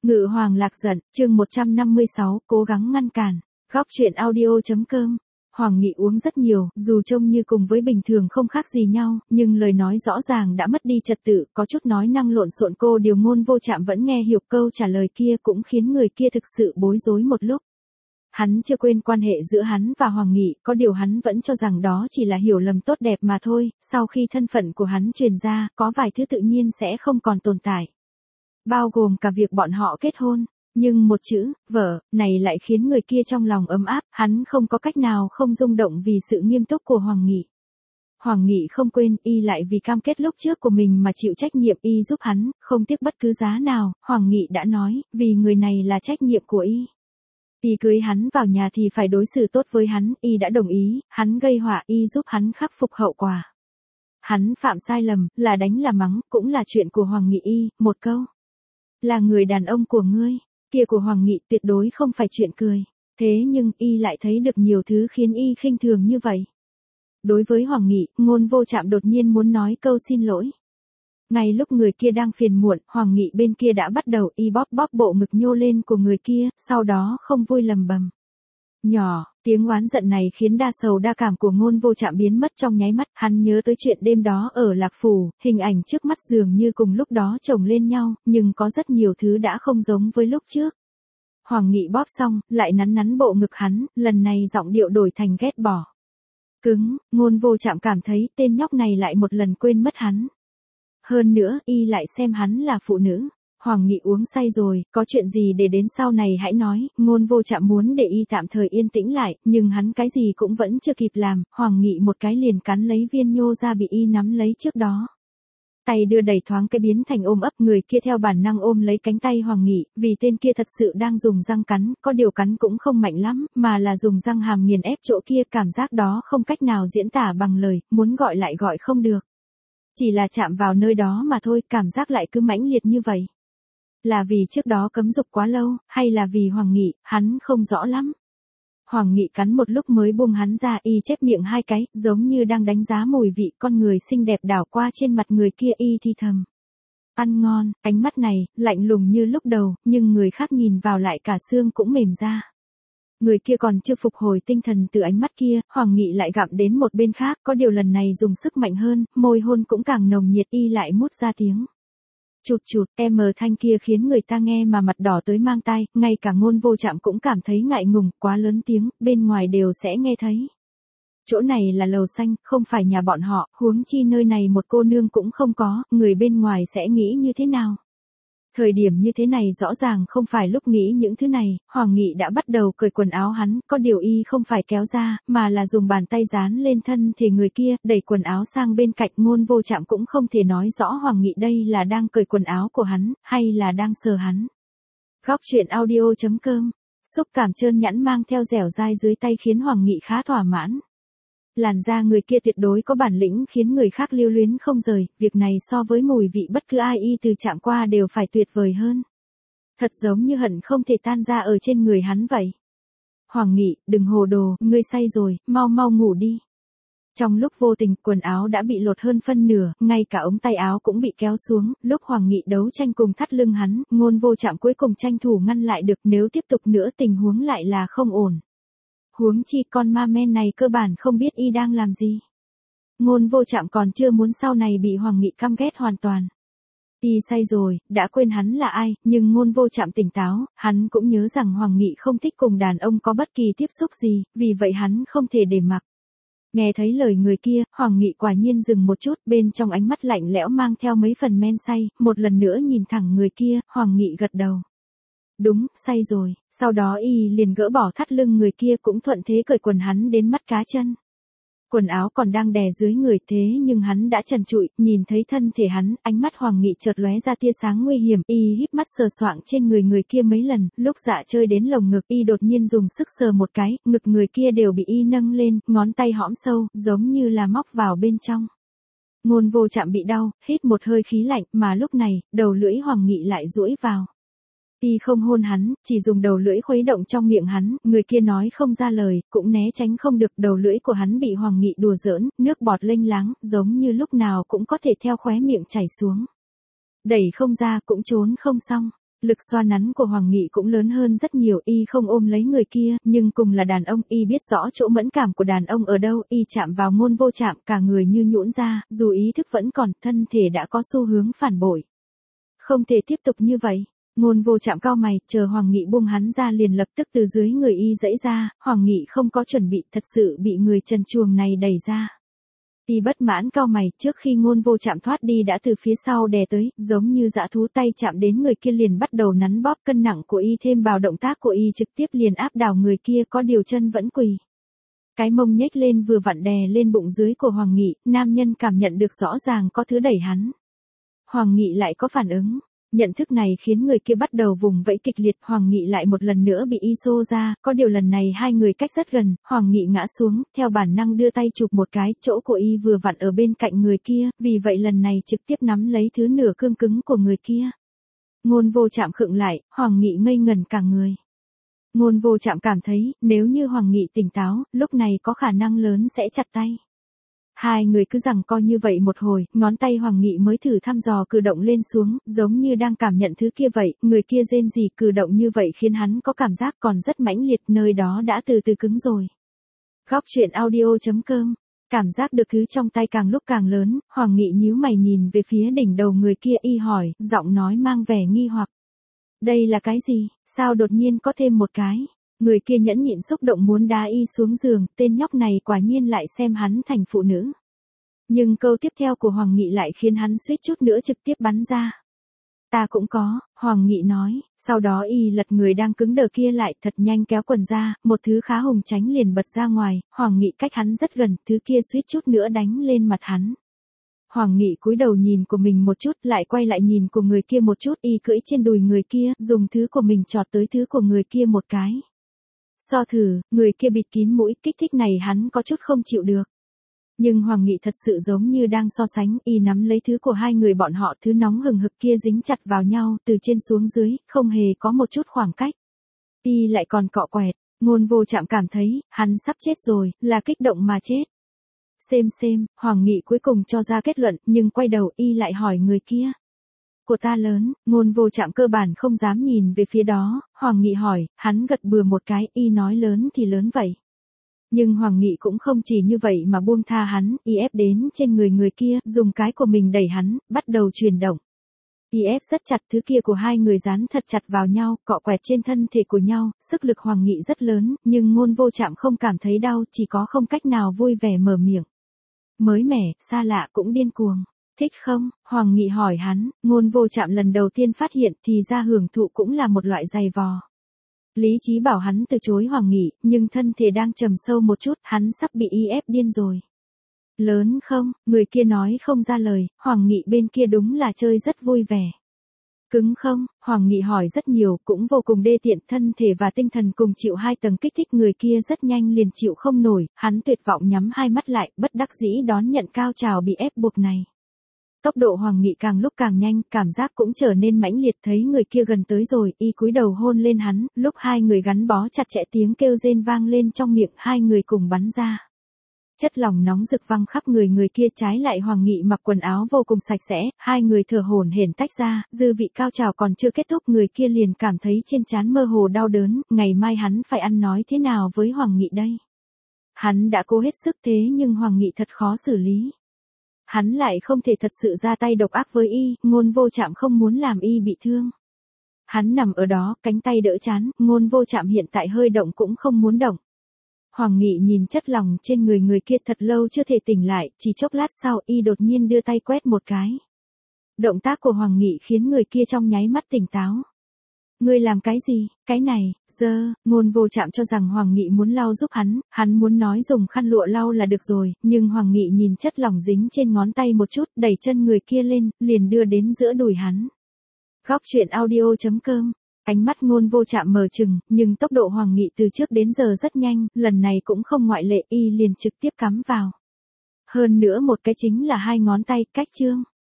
Ngự hoàng lạc giận, chương 156, cố gắng ngăn cản. Góc truyện audio.com. Hoàng Nghị uống rất nhiều, dù trông như cùng với bình thường không khác gì nhau, nhưng lời nói rõ ràng đã mất đi trật tự, có chút nói năng lộn xộn. Cô Điều Ngôn Vô Trạm vẫn nghe hiểu câu trả lời kia, cũng khiến người kia thực sự bối rối một lúc. Hắn chưa quên quan hệ giữa hắn và Hoàng Nghị, có điều hắn vẫn cho rằng đó chỉ là hiểu lầm tốt đẹp mà thôi. Sau khi thân phận của hắn truyền ra, có vài thứ tự nhiên sẽ không còn tồn tại, bao gồm cả việc bọn họ kết hôn. Nhưng một chữ, vợ, này lại khiến người kia trong lòng ấm áp, hắn không có cách nào không rung động vì sự nghiêm túc của Hoàng Nghị. Hoàng Nghị không quên, y lại vì cam kết lúc trước của mình mà chịu trách nhiệm, y giúp hắn, không tiếc bất cứ giá nào. Hoàng Nghị đã nói, vì người này là trách nhiệm của y. Y cưới hắn vào nhà thì phải đối xử tốt với hắn, y đã đồng ý, hắn gây họa, y giúp hắn khắc phục hậu quả. Hắn phạm sai lầm, là đánh là mắng, cũng là chuyện của Hoàng Nghị. Y, một câu, là người đàn ông của ngươi, kia của Hoàng Nghị tuyệt đối không phải chuyện cười. Thế nhưng, y lại thấy được nhiều thứ khiến y khinh thường như vậy. Đối với Hoàng Nghị, Ngôn Vô Trạm đột nhiên muốn nói câu xin lỗi. Ngay lúc người kia đang phiền muộn, Hoàng Nghị bên kia đã bắt đầu y bóp bóp bộ ngực nhô lên của người kia, sau đó không vui lầm bầm. Nhỏ, tiếng oán giận này khiến đa sầu đa cảm của Ngôn Vô Trạm biến mất trong nháy mắt. Hắn nhớ tới chuyện đêm đó ở Lạc Phủ, hình ảnh trước mắt dường như cùng lúc đó chồng lên nhau, nhưng có rất nhiều thứ đã không giống với lúc trước. Hoàng Nghị bóp xong, lại nắn nắn bộ ngực hắn, lần này giọng điệu đổi thành ghét bỏ. Cứng, Ngôn Vô Trạm cảm thấy tên nhóc này lại một lần quên mất hắn. Hơn nữa, y lại xem hắn là phụ nữ. Hoàng Nghị uống say rồi, có chuyện gì để đến sau này hãy nói. Ngôn Vô Trạm muốn để y tạm thời yên tĩnh lại, nhưng hắn cái gì cũng vẫn chưa kịp làm. Hoàng Nghị một cái liền cắn lấy viên nhô ra bị y nắm lấy trước đó. Tay đưa đẩy thoáng cái biến thành ôm ấp, người kia theo bản năng ôm lấy cánh tay Hoàng Nghị, vì tên kia thật sự đang dùng răng cắn, có điều cắn cũng không mạnh lắm, mà là dùng răng hàm nghiền ép chỗ kia. Cảm giác đó không cách nào diễn tả bằng lời, muốn gọi lại gọi không được. Chỉ là chạm vào nơi đó mà thôi, cảm giác lại cứ mãnh liệt như vậy. Là vì trước đó cấm dục quá lâu, hay là vì Hoàng Nghị, hắn không rõ lắm. Hoàng Nghị cắn một lúc mới buông hắn ra, y chép miệng hai cái, giống như đang đánh giá mùi vị. Con người xinh đẹp đảo qua trên mặt người kia, y thì thầm. Ăn ngon, ánh mắt này, lạnh lùng như lúc đầu, nhưng người khác nhìn vào lại cả xương cũng mềm ra. Người kia còn chưa phục hồi tinh thần từ ánh mắt kia, Hoàng Nghị lại gặm đến một bên khác, có điều lần này dùng sức mạnh hơn, môi hôn cũng càng nồng nhiệt, y lại mút ra tiếng. Chụt chụt, thanh kia khiến người ta nghe mà mặt đỏ tới mang tai, ngay cả Ngôn Vô Trạm cũng cảm thấy ngại ngùng, quá lớn tiếng, bên ngoài đều sẽ nghe thấy. Chỗ này là lầu xanh, không phải nhà bọn họ, huống chi nơi này một cô nương cũng không có, người bên ngoài sẽ nghĩ như thế nào? Thời điểm như thế này rõ ràng không phải lúc nghĩ những thứ này. Hoàng Nghị đã bắt đầu cởi quần áo hắn, có điều y không phải kéo ra, mà là dùng bàn tay dán lên thân thể người kia, đẩy quần áo sang bên cạnh. Ngôn Vô Trạm cũng không thể nói rõ Hoàng Nghị đây là đang cởi quần áo của hắn, hay là đang sờ hắn. Góc truyện audio.com. Xúc cảm trơn nhẵn mang theo dẻo dai dưới tay khiến Hoàng Nghị khá thỏa mãn. Làn da người kia tuyệt đối có bản lĩnh khiến người khác lưu luyến không rời, việc này so với mùi vị bất cứ ai y từ chạm qua đều phải tuyệt vời hơn. Thật giống như hận không thể tan ra ở trên người hắn vậy. Hoàng Nghị, đừng hồ đồ, ngươi say rồi, mau mau ngủ đi. Trong lúc vô tình, quần áo đã bị lột hơn phân nửa, ngay cả ống tay áo cũng bị kéo xuống. Lúc Hoàng Nghị đấu tranh cùng thắt lưng hắn, Ngôn Vô Trạm cuối cùng tranh thủ ngăn lại được, nếu tiếp tục nữa tình huống lại là không ổn. Huống chi con ma men này cơ bản không biết y đang làm gì. Ngôn Vô Trạm còn chưa muốn sau này bị Hoàng Nghị căm ghét hoàn toàn. Y say rồi, đã quên hắn là ai, nhưng Ngôn Vô Trạm tỉnh táo, hắn cũng nhớ rằng Hoàng Nghị không thích cùng đàn ông có bất kỳ tiếp xúc gì, vì vậy hắn không thể để mặc. Nghe thấy lời người kia, Hoàng Nghị quả nhiên dừng một chút, bên trong ánh mắt lạnh lẽo mang theo mấy phần men say, một lần nữa nhìn thẳng người kia, Hoàng Nghị gật đầu. Đúng, say rồi. Sau đó y liền gỡ bỏ thắt lưng người kia, cũng thuận thế cởi quần hắn đến mắt cá chân. Quần áo còn đang đè dưới người, thế nhưng hắn đã trần trụi, nhìn thấy thân thể hắn, ánh mắt Hoàng Nghị chợt lóe ra tia sáng nguy hiểm, y híp mắt sờ soạng trên người kia mấy lần, lúc dạ chơi đến lồng ngực, y đột nhiên dùng sức sờ một cái, ngực người kia đều bị y nâng lên, ngón tay hõm sâu, giống như là móc vào bên trong. Ngôn Vô Trạm bị đau, hít một hơi khí lạnh, mà lúc này, đầu lưỡi Hoàng Nghị lại duỗi vào. Y không hôn hắn, chỉ dùng đầu lưỡi khuấy động trong miệng hắn, người kia nói không ra lời, cũng né tránh không được, đầu lưỡi của hắn bị Hoàng Nghị đùa giỡn, nước bọt lênh láng, giống như lúc nào cũng có thể theo khóe miệng chảy xuống. Đẩy không ra cũng trốn không xong. Lực xoa nắn của Hoàng Nghị cũng lớn hơn rất nhiều, y không ôm lấy người kia, nhưng cùng là đàn ông, y biết rõ chỗ mẫn cảm của đàn ông ở đâu, y chạm vào Ngôn Vô Trạm, cả người như nhũn ra, dù ý thức vẫn còn, thân thể đã có xu hướng phản bội. Không thể tiếp tục như vậy. Ngôn Vô Trạm cau mày, chờ Hoàng Nghị buông hắn ra liền lập tức từ dưới người y giãy ra, Hoàng Nghị không có chuẩn bị, thật sự bị người trần truồng này đẩy ra. Y bất mãn cau mày, trước khi Ngôn Vô Trạm thoát đi đã từ phía sau đè tới, giống như dã thú, tay chạm đến người kia liền bắt đầu nắn bóp, cân nặng của y thêm vào động tác của y trực tiếp liền áp đảo người kia, có điều chân vẫn quỳ. Cái mông nhếch lên vừa vặn đè lên bụng dưới của Hoàng Nghị, nam nhân cảm nhận được rõ ràng có thứ đẩy hắn. Hoàng Nghị lại có phản ứng. Nhận thức này khiến người kia bắt đầu vùng vẫy kịch liệt, Hoàng Nghị lại một lần nữa bị y xô ra, có điều lần này hai người cách rất gần, Hoàng Nghị ngã xuống, theo bản năng đưa tay chụp một cái, chỗ của y vừa vặn ở bên cạnh người kia, vì vậy lần này trực tiếp nắm lấy thứ nửa cương cứng của người kia. Ngôn Vô Trạm khựng lại, Hoàng Nghị ngây ngẩn cả người. Ngôn Vô Trạm cảm thấy, nếu như Hoàng Nghị tỉnh táo, lúc này có khả năng lớn sẽ chặt tay. Hai người cứ giằng co như vậy một hồi, ngón tay Hoàng Nghị mới thử thăm dò cử động lên xuống, giống như đang cảm nhận thứ kia vậy, người kia rên rỉ cử động như vậy khiến hắn có cảm giác còn rất mãnh liệt, nơi đó đã từ từ cứng rồi. Góc truyện audio.com. Cảm giác được thứ trong tay càng lúc càng lớn, Hoàng Nghị nhíu mày nhìn về phía đỉnh đầu người kia, y hỏi, giọng nói mang vẻ nghi hoặc. Đây là cái gì, sao đột nhiên có thêm một cái? Người kia nhẫn nhịn xúc động muốn đá y xuống giường, tên nhóc này quả nhiên lại xem hắn thành phụ nữ. Nhưng câu tiếp theo của Hoàng Nghị lại khiến hắn suýt chút nữa trực tiếp bắn ra. Ta cũng có, Hoàng Nghị nói, sau đó y lật người đang cứng đờ kia lại, thật nhanh kéo quần ra, một thứ khá hùng tránh liền bật ra ngoài, Hoàng Nghị cách hắn rất gần, thứ kia suýt chút nữa đánh lên mặt hắn. Hoàng Nghị cúi đầu nhìn của mình một chút, lại quay lại nhìn của người kia một chút, y cưỡi trên đùi người kia, dùng thứ của mình chọt tới thứ của người kia một cái. So thử, người kia bịt kín mũi, kích thích này hắn có chút không chịu được. Nhưng Hoàng Nghị thật sự giống như đang so sánh, y nắm lấy thứ của hai người bọn họ, thứ nóng hừng hực kia dính chặt vào nhau, từ trên xuống dưới, không hề có một chút khoảng cách. Y lại còn cọ quẹt, Ngôn Vô Trạm cảm thấy, hắn sắp chết rồi, là kích động mà chết. Xem, Hoàng Nghị cuối cùng cho ra kết luận, nhưng quay đầu y lại hỏi người kia. Của ta lớn, Ngôn Vô Trạm cơ bản không dám nhìn về phía đó, Hoàng Nghị hỏi, hắn gật bừa một cái, y nói lớn thì lớn vậy. Nhưng Hoàng Nghị cũng không chỉ như vậy mà buông tha hắn, y ép đến trên người kia, dùng cái của mình đẩy hắn, bắt đầu chuyển động. Y ép rất chặt, thứ kia của hai người dán thật chặt vào nhau, cọ quẹt trên thân thể của nhau, sức lực Hoàng Nghị rất lớn, nhưng Ngôn Vô Trạm không cảm thấy đau, chỉ có không cách nào vui vẻ mở miệng. Mới mẻ, xa lạ cũng điên cuồng. Thích không? Hoàng Nghị hỏi hắn, Ngôn Vô Trạm lần đầu tiên phát hiện thì ra hưởng thụ cũng là một loại giày vò. Lý trí bảo hắn từ chối Hoàng Nghị, nhưng thân thể đang trầm sâu một chút, hắn sắp bị y ép điên rồi. Lớn không? Người kia nói không ra lời, Hoàng Nghị bên kia đúng là chơi rất vui vẻ. Cứng không? Hoàng Nghị hỏi rất nhiều, cũng vô cùng đê tiện, thân thể và tinh thần cùng chịu hai tầng kích thích, người kia rất nhanh liền chịu không nổi, hắn tuyệt vọng nhắm hai mắt lại, bất đắc dĩ đón nhận cao trào bị ép buộc này. Tốc độ Hoàng Nghị càng lúc càng nhanh, cảm giác cũng trở nên mãnh liệt, thấy người kia gần tới rồi, y cúi đầu hôn lên hắn, lúc hai người gắn bó chặt chẽ tiếng kêu rên vang lên trong miệng, hai người cùng bắn ra. Chất lỏng nóng rực văng khắp người kia, trái lại Hoàng Nghị mặc quần áo vô cùng sạch sẽ, hai người thở hổn hển tách ra, dư vị cao trào còn chưa kết thúc, người kia liền cảm thấy trên trán mơ hồ đau đớn, ngày mai hắn phải ăn nói thế nào với Hoàng Nghị đây? Hắn đã cố hết sức thế nhưng Hoàng Nghị thật khó xử lý. Hắn lại không thể thật sự ra tay độc ác với y, Ngôn Vô Trạm không muốn làm y bị thương. Hắn nằm ở đó, cánh tay đỡ trán, Ngôn Vô Trạm hiện tại hơi động cũng không muốn động. Hoàng Nghị nhìn chất lỏng trên người kia thật lâu chưa thể tỉnh lại, chỉ chốc lát sau y đột nhiên đưa tay quét một cái. Động tác của Hoàng Nghị khiến người kia trong nháy mắt tỉnh táo. Ngươi làm cái gì, cái này, Ngôn Vô Trạm cho rằng Hoàng Nghị muốn lau giúp hắn muốn nói dùng khăn lụa lau là được rồi, nhưng Hoàng Nghị nhìn chất lỏng dính trên ngón tay một chút, đẩy chân người kia lên, liền đưa đến giữa đùi hắn. Góc truyện audio.com. Ánh mắt Ngôn Vô Trạm mở trừng, nhưng tốc độ Hoàng Nghị từ trước đến giờ rất nhanh, lần này cũng không ngoại lệ, y liền trực tiếp cắm vào. Hơn nữa một cái chính là hai ngón tay, cách chương.